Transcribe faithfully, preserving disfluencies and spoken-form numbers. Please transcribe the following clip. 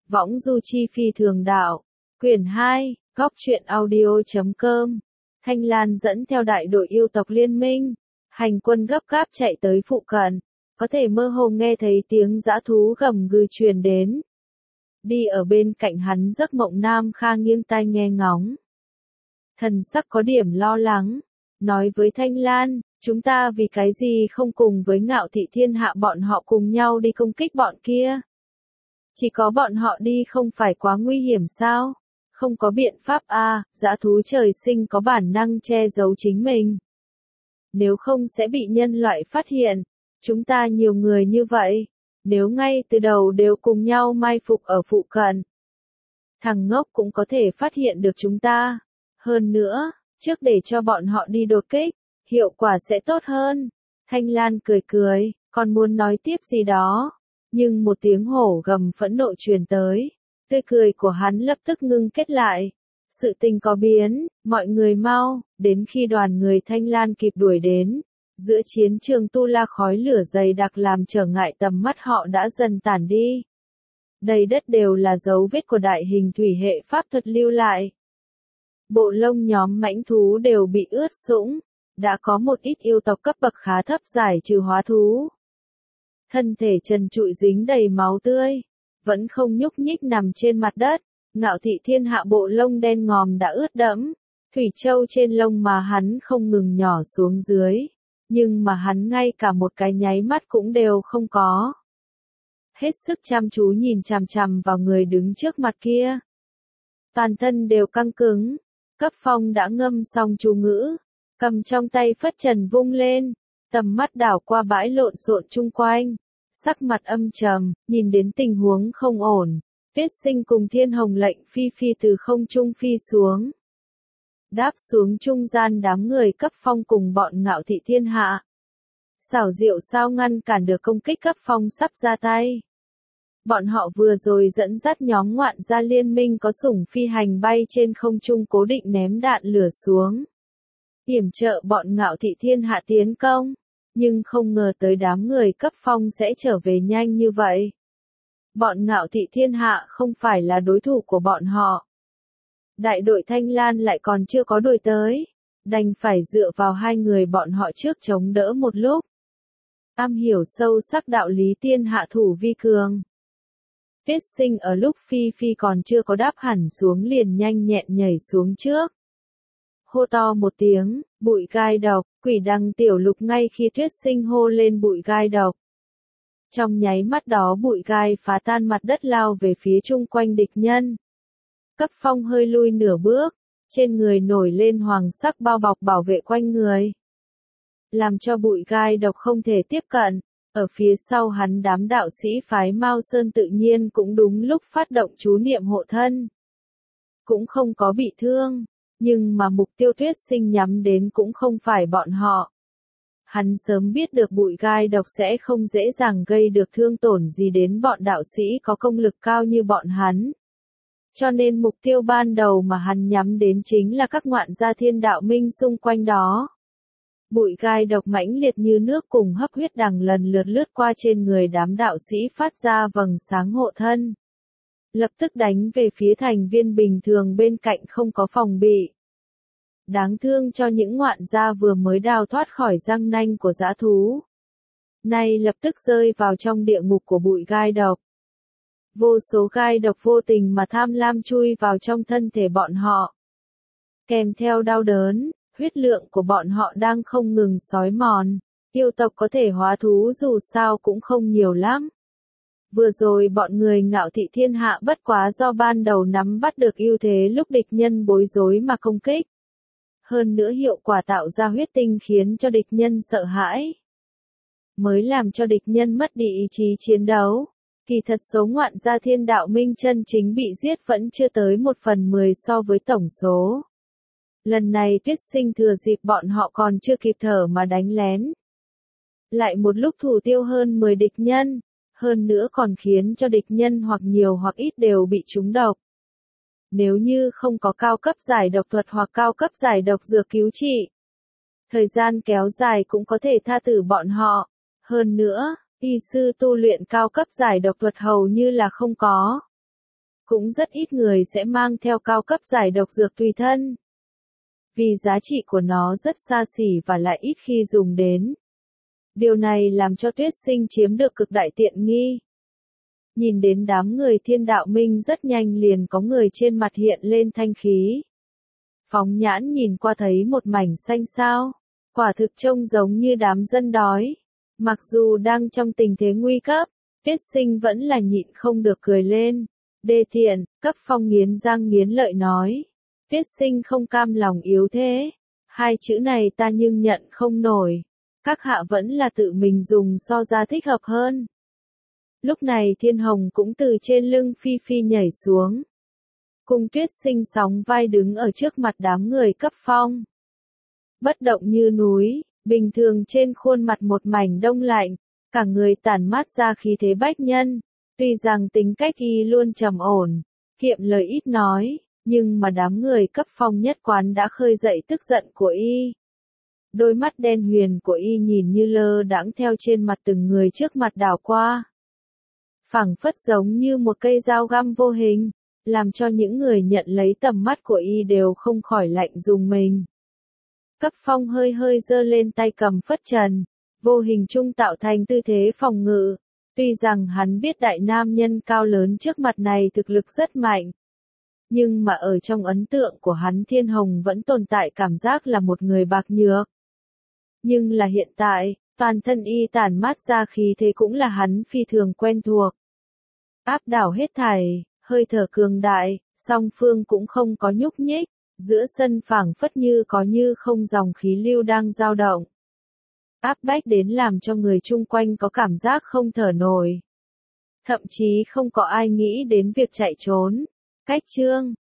Võng du chi phi thường đạo. Quyển hai, góc truyện audio chấm com. Thanh Lan dẫn theo đại đội yêu tộc liên minh. Hành quân gấp gáp chạy tới phụ cận. Có thể mơ hồ nghe thấy tiếng dã thú gầm gừ truyền đến. Đi ở bên cạnh hắn giấc mộng Nam Kha nghiêng tai nghe ngóng. Thần sắc có điểm lo lắng. Nói với Thanh Lan, chúng ta vì cái gì không cùng với Ngạo Thị Thiên Hạ bọn họ cùng nhau đi công kích bọn kia? Chỉ có bọn họ đi không phải quá nguy hiểm sao? Không có biện pháp a, à, dã thú trời sinh có bản năng che giấu chính mình. Nếu không sẽ bị nhân loại phát hiện. Chúng ta nhiều người như vậy, nếu ngay từ đầu đều cùng nhau mai phục ở phụ cận, thằng ngốc cũng có thể phát hiện được chúng ta. Hơn nữa, trước để cho bọn họ đi đột kích, hiệu quả sẽ tốt hơn. Thanh Lan cười cười, còn muốn nói tiếp gì đó, nhưng một tiếng hổ gầm phẫn nộ truyền tới, tươi cười của hắn lập tức ngưng kết lại. Sự tình có biến, mọi người mau, đến khi đoàn người Thanh Lan kịp đuổi đến, giữa chiến trường tu la khói lửa dày đặc làm trở ngại tầm mắt họ đã dần tản đi. Đầy đất đều là dấu vết của đại hình thủy hệ pháp thuật lưu lại. Bộ lông nhóm mãnh thú đều bị ướt sũng, đã có một ít yêu tộc cấp bậc khá thấp giải trừ hóa thú. Thân thể trần trụi dính đầy máu tươi, vẫn không nhúc nhích nằm trên mặt đất. Ngạo Thị Thiên Hạ bộ lông đen ngòm đã ướt đẫm, thủy châu trên lông mà hắn không ngừng nhỏ xuống dưới, nhưng mà hắn ngay cả một cái nháy mắt cũng đều không có. Hết sức chăm chú nhìn chằm chằm vào người đứng trước mặt kia. Toàn thân đều căng cứng, Cấp Phong đã ngâm xong chú ngữ, cầm trong tay phất trần vung lên, tầm mắt đảo qua bãi lộn xộn chung quanh, sắc mặt âm trầm, nhìn đến tình huống không ổn. Tuyết Sinh cùng Thiên Hồng lệnh phi phi từ không trung phi xuống. Đáp xuống trung gian đám người Cấp Phong cùng bọn Ngạo Thị Thiên Hạ. Xảo diệu sao ngăn cản được công kích Cấp Phong sắp ra tay. Bọn họ vừa rồi dẫn dắt nhóm ngoạn gia liên minh có sủng phi hành bay trên không trung cố định ném đạn lửa xuống. Yểm trợ bọn Ngạo Thị Thiên Hạ tiến công, nhưng không ngờ tới đám người Cấp Phong sẽ trở về nhanh như vậy. Bọn Ngạo Thị Thiên Hạ không phải là đối thủ của bọn họ. Đại đội Thanh Lan lại còn chưa có đuổi tới, đành phải dựa vào hai người bọn họ trước chống đỡ một lúc. Am hiểu sâu sắc đạo lý tiên hạ thủ vi cường. Tuyết Sinh ở lúc Phi Phi còn chưa có đáp hẳn xuống liền nhanh nhẹn nhảy xuống trước. Hô to một tiếng, bụi gai độc, quỷ đằng tiểu lục ngay khi Tuyết Sinh hô lên bụi gai độc. Trong nháy mắt đó bụi gai phá tan mặt đất lao về phía chung quanh địch nhân. Cấp Phong hơi lui nửa bước, trên người nổi lên hoàng sắc bao bọc bảo vệ quanh người. Làm cho bụi gai độc không thể tiếp cận, ở phía sau hắn đám đạo sĩ phái Mao Sơn tự nhiên cũng đúng lúc phát động chú niệm hộ thân. Cũng không có bị thương, nhưng mà mục tiêu Tuyết Sinh nhắm đến cũng không phải bọn họ. Hắn sớm biết được bụi gai độc sẽ không dễ dàng gây được thương tổn gì đến bọn đạo sĩ có công lực cao như bọn hắn. Cho nên mục tiêu ban đầu mà hắn nhắm đến chính là các ngoạn gia thiên đạo minh xung quanh đó. Bụi gai độc mãnh liệt như nước cùng hấp huyết đằng lần lượt lướt qua trên người đám đạo sĩ phát ra vầng sáng hộ thân. Lập tức đánh về phía thành viên bình thường bên cạnh không có phòng bị. Đáng thương cho những ngoạn gia vừa mới đào thoát khỏi răng nanh của dã thú. Nay lập tức rơi vào trong địa ngục của bụi gai độc. Vô số gai độc vô tình mà tham lam chui vào trong thân thể bọn họ. Kèm theo đau đớn, huyết lượng của bọn họ đang không ngừng xói mòn. Yêu tộc có thể hóa thú dù sao cũng không nhiều lắm. Vừa rồi bọn người Ngạo Thị Thiên Hạ bất quá do ban đầu nắm bắt được ưu thế lúc địch nhân bối rối mà công kích. Hơn nữa hiệu quả tạo ra huyết tinh khiến cho địch nhân sợ hãi. Mới làm cho địch nhân mất đi ý chí chiến đấu. Kỳ thật số ngoạn gia thiên đạo minh chân chính bị giết vẫn chưa tới một phần mười so với tổng số. Lần này Tuyết Sinh thừa dịp bọn họ còn chưa kịp thở mà đánh lén. Lại một lúc thủ tiêu hơn mười địch nhân, hơn nữa còn khiến cho địch nhân hoặc nhiều hoặc ít đều bị trúng độc. Nếu như không có cao cấp giải độc thuật hoặc cao cấp giải độc dược cứu trị, thời gian kéo dài cũng có thể tha tử bọn họ. Hơn nữa, y sư tu luyện cao cấp giải độc thuật hầu như là không có. cũng rất ít người sẽ mang theo cao cấp giải độc dược tùy thân. Vì giá trị của nó rất xa xỉ và lại ít khi dùng đến. Điều này làm cho Tuyết Sinh chiếm được cực đại tiện nghi. Nhìn đến đám người Thiên Đạo Minh rất nhanh liền có người trên mặt hiện lên thanh khí. Phóng nhãn nhìn qua thấy một mảnh xanh xao, quả thực trông giống như đám dân đói. Mặc dù đang trong tình thế nguy cấp, Tuyết Sinh vẫn là nhịn không được cười lên. Đê tiện, Cấp Phong nghiến răng nghiến lợi nói. Tuyết Sinh không cam lòng yếu thế. Hai chữ này ta nhưng nhận không nổi. Các hạ vẫn là tự mình dùng so ra thích hợp hơn. Lúc này Thiên Hồng cũng từ trên lưng Phi Phi nhảy xuống. Cùng Tuyết Sinh sóng vai đứng ở trước mặt đám người Cấp Phong. Bất động như núi, bình thường trên khuôn mặt một mảnh đông lạnh, cả người tản mát ra khí thế bách nhân. Tuy rằng tính cách y luôn trầm ổn, kiệm lời ít nói, nhưng mà đám người Cấp Phong nhất quán đã khơi dậy tức giận của y. Đôi mắt đen huyền của y nhìn như lơ đãng theo trên mặt từng người trước mặt đảo qua. Phảng phất giống như một cây dao găm vô hình, làm cho những người nhận lấy tầm mắt của y đều không khỏi lạnh rùng mình. Cấp Phong hơi hơi giơ lên tay cầm phất trần, vô hình trung tạo thành tư thế phòng ngự. Tuy rằng hắn biết đại nam nhân cao lớn trước mặt này thực lực rất mạnh, nhưng mà ở trong ấn tượng của hắn Thiên Hồng vẫn tồn tại cảm giác là một người bạc nhược. Nhưng là hiện tại, toàn thân y tản mát ra khí thế cũng là hắn phi thường quen thuộc. Áp đảo hết thảy, hơi thở cường đại, song phương cũng không có nhúc nhích, giữa sân phảng phất như có như không dòng khí lưu đang dao động. Áp bách đến làm cho người chung quanh có cảm giác không thở nổi. Thậm chí không có ai nghĩ đến việc chạy trốn. Cách chương